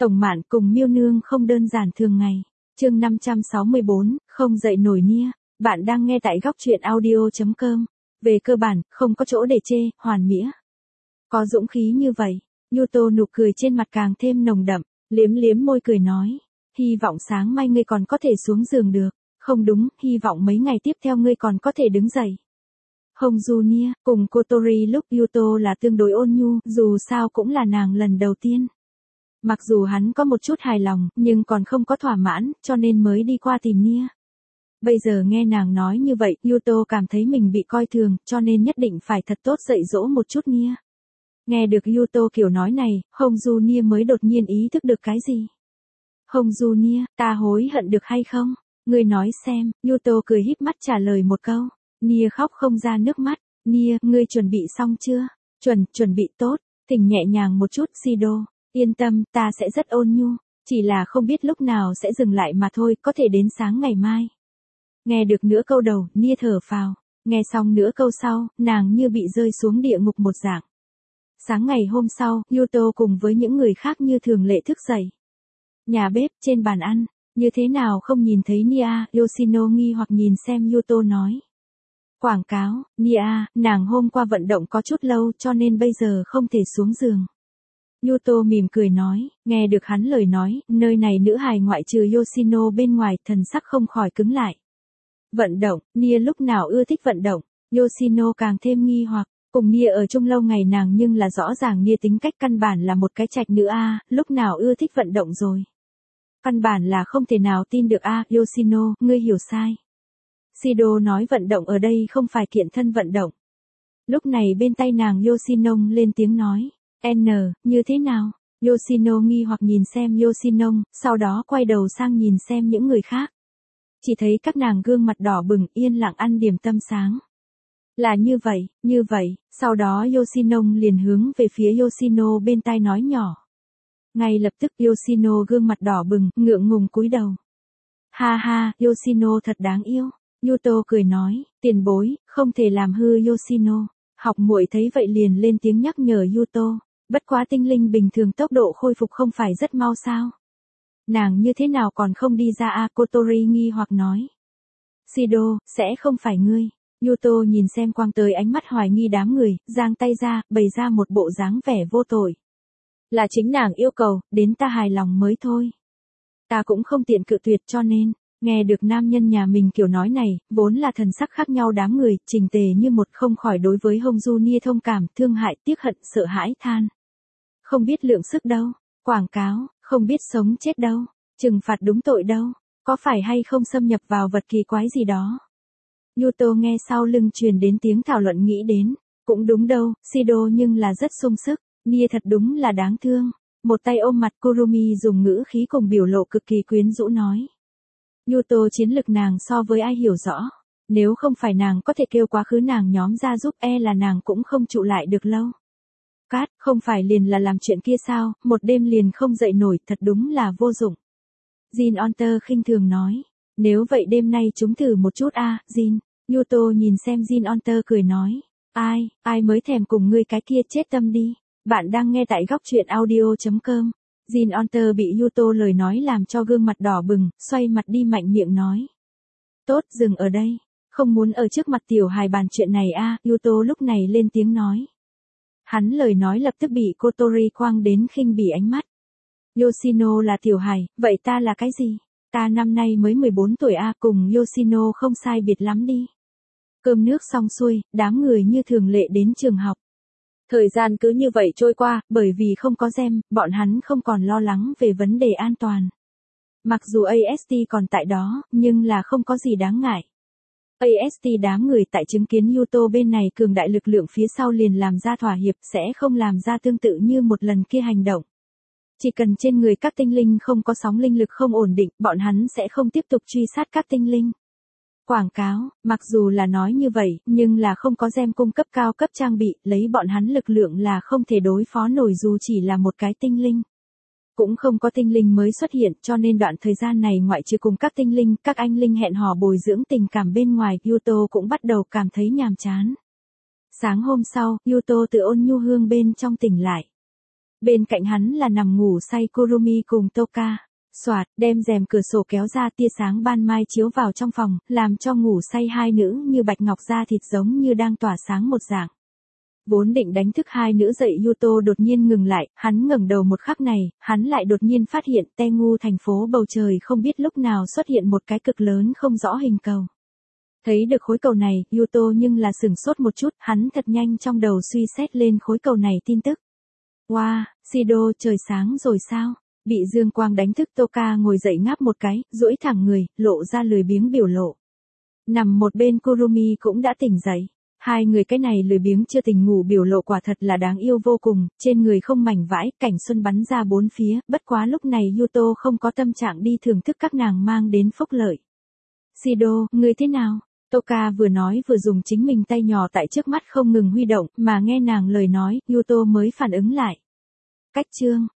Tổng Mạn cùng Miêu Nương không đơn giản thường ngày. Chương 564, không dậy nổi Nia. Bạn đang nghe tại góc truyện audio.com. Về cơ bản, không có chỗ để chê, hoàn mỹ. Có dũng khí như vậy, Yuto nụ cười trên mặt càng thêm nồng đậm, liếm liếm môi cười nói, hy vọng sáng mai ngươi còn có thể xuống giường được. Không đúng, hy vọng mấy ngày tiếp theo ngươi còn có thể đứng dậy. Hongju Nia cùng Kotori lúc Yuto là tương đối ôn nhu, dù sao cũng là nàng lần đầu tiên. Mặc dù hắn có một chút hài lòng, nhưng còn không có thỏa mãn, cho nên mới đi qua tìm Nia. Bây giờ nghe nàng nói như vậy, Yuto cảm thấy mình bị coi thường, cho nên nhất định phải thật tốt dạy dỗ một chút Nia. Nghe được Yuto kiểu nói này, Hongju Nia mới đột nhiên ý thức được cái gì. Hongju Nia, ta hối hận được hay không? Ngươi nói xem, Yuto cười híp mắt trả lời một câu. Nia khóc không ra nước mắt. Nia, ngươi chuẩn bị xong chưa? Chuẩn bị tốt. Thỉnh nhẹ nhàng một chút, Shido. Yên tâm, ta sẽ rất ôn nhu. Chỉ là không biết lúc nào sẽ dừng lại mà thôi, có thể đến sáng ngày mai. Nghe được nửa câu đầu, Nia thở phào. Nghe xong nửa câu sau, nàng như bị rơi xuống địa ngục một dạng. Sáng ngày hôm sau, Yuto cùng với những người khác như thường lệ thức dậy. Nhà bếp, trên bàn ăn, như thế nào không nhìn thấy Nia, Yoshino nghi hoặc nhìn xem Yuto nói. Quảng cáo, Nia, nàng hôm qua vận động có chút lâu cho nên bây giờ không thể xuống giường. Yuto mỉm cười nói, nghe được hắn lời nói, nơi này nữ hài ngoại trừ Yoshino bên ngoài, thần sắc không khỏi cứng lại. Vận động, Nia lúc nào ưa thích vận động, Yoshino càng thêm nghi hoặc, cùng Nia ở chung lâu ngày nàng nhưng là rõ ràng Nia tính cách căn bản là một cái trạch nữ lúc nào ưa thích vận động rồi. Căn bản là không thể nào tin được Yoshino, ngươi hiểu sai. Shido nói vận động ở đây không phải kiện thân vận động. Lúc này bên tay nàng Yoshino lên tiếng nói, như thế nào? Yoshino nghi hoặc nhìn xem Yoshino, sau đó quay đầu sang nhìn xem những người khác. Chỉ thấy các nàng gương mặt đỏ bừng yên lặng ăn điểm tâm sáng. Là như vậy, sau đó Yoshino liền hướng về phía Yoshino bên tai nói nhỏ. Ngay lập tức Yoshino gương mặt đỏ bừng, ngượng ngùng cúi đầu. Ha ha, Yoshino thật đáng yêu. Yuto cười nói, tiền bối, không thể làm hư Yoshino. Học muội thấy vậy liền lên tiếng nhắc nhở Yuto, bất quá tinh linh bình thường tốc độ khôi phục không phải rất mau sao? Nàng như thế nào còn không đi ra Kotori nghi hoặc nói. Shido, sẽ không phải ngươi. Yuto nhìn xem quang tới ánh mắt hoài nghi đám người, giang tay ra, bày ra một bộ dáng vẻ vô tội. Là chính nàng yêu cầu, đến ta hài lòng mới thôi. Ta cũng không tiện cự tuyệt cho nên, nghe được nam nhân nhà mình kiểu nói này, vốn là thần sắc khác nhau đám người, trình tề như một không khỏi đối với Hongju Nia thông cảm, thương hại, tiếc hận, sợ hãi than. Không biết lượng sức đâu, quảng cáo, không biết sống chết đâu, trừng phạt đúng tội đâu, có phải hay không xâm nhập vào vật kỳ quái gì đó. Yuto nghe sau lưng truyền đến tiếng thảo luận nghĩ đến, cũng đúng đâu, Shido nhưng là rất sung sức, Nia thật đúng là đáng thương. Một tay ôm mặt Kurumi dùng ngữ khí cùng biểu lộ cực kỳ quyến rũ nói. Yuto chiến lực nàng so với ai hiểu rõ, nếu không phải nàng có thể kêu quá khứ nàng nhóm ra giúp là nàng cũng không trụ lại được lâu. Cát, không phải liền là làm chuyện kia sao, một đêm liền không dậy nổi, thật đúng là vô dụng. Jin Onter khinh thường nói, nếu vậy đêm nay chúng thử một chút Jin. Yuto nhìn xem Jin Onter cười nói, ai mới thèm cùng ngươi cái kia chết tâm đi. Bạn đang nghe tại góc truyện audio.com. Jin Onter bị Yuto lời nói làm cho gương mặt đỏ bừng, xoay mặt đi mạnh miệng nói. Tốt, dừng ở đây. Không muốn ở trước mặt tiểu hài bàn chuyện này Yuto lúc này lên tiếng nói. Hắn lời nói lập tức bị Kotori quang đến khinh bỉ ánh mắt. Yoshino là tiểu hài, vậy ta là cái gì? Ta năm nay mới 14 tuổi cùng Yoshino không sai biệt lắm đi. Cơm nước xong xuôi, đám người như thường lệ đến trường học. Thời gian cứ như vậy trôi qua, bởi vì không có gem, bọn hắn không còn lo lắng về vấn đề an toàn. Mặc dù AST còn tại đó, nhưng là không có gì đáng ngại. AST đám người tại chứng kiến Yuto bên này cường đại lực lượng phía sau liền làm ra thỏa hiệp, sẽ không làm ra tương tự như một lần kia hành động. Chỉ cần trên người các tinh linh không có sóng linh lực không ổn định, bọn hắn sẽ không tiếp tục truy sát các tinh linh. Quảng cáo, mặc dù là nói như vậy, nhưng là không có gem cung cấp cao cấp trang bị, lấy bọn hắn lực lượng là không thể đối phó nổi dù chỉ là một cái tinh linh. Cũng không có tinh linh mới xuất hiện, cho nên đoạn thời gian này ngoại trừ cùng các tinh linh, các anh linh hẹn hò bồi dưỡng tình cảm bên ngoài, Yuto cũng bắt đầu cảm thấy nhàm chán. Sáng hôm sau, Yuto từ ôn nhu hương bên trong tỉnh lại. Bên cạnh hắn là nằm ngủ say Kurumi cùng Toka. Soạt, đem rèm cửa sổ kéo ra, tia sáng ban mai chiếu vào trong phòng, làm cho ngủ say hai nữ như bạch ngọc da thịt giống như đang tỏa sáng một dạng. Vốn định đánh thức hai nữ dậy, Yuto đột nhiên ngừng lại, hắn ngẩng đầu một khắc này, hắn lại đột nhiên phát hiện Tengu thành phố bầu trời không biết lúc nào xuất hiện một cái cực lớn không rõ hình cầu. Thấy được khối cầu này, Yuto nhưng là sửng sốt một chút, hắn thật nhanh trong đầu suy xét lên khối cầu này tin tức. Wow, Shido, trời sáng rồi sao? Bị dương quang đánh thức, Toka ngồi dậy ngáp một cái, duỗi thẳng người, lộ ra lười biếng biểu lộ. Nằm một bên Kurumi cũng đã tỉnh dậy. Hai người cái này lười biếng chưa tỉnh ngủ biểu lộ quả thật là đáng yêu vô cùng, trên người không mảnh vãi, cảnh xuân bắn ra bốn phía, bất quá lúc này Yuto không có tâm trạng đi thưởng thức các nàng mang đến phúc lợi. Shido, người thế nào? Toka vừa nói vừa dùng chính mình tay nhỏ tại trước mắt không ngừng huy động, mà nghe nàng lời nói, Yuto mới phản ứng lại. Cách chương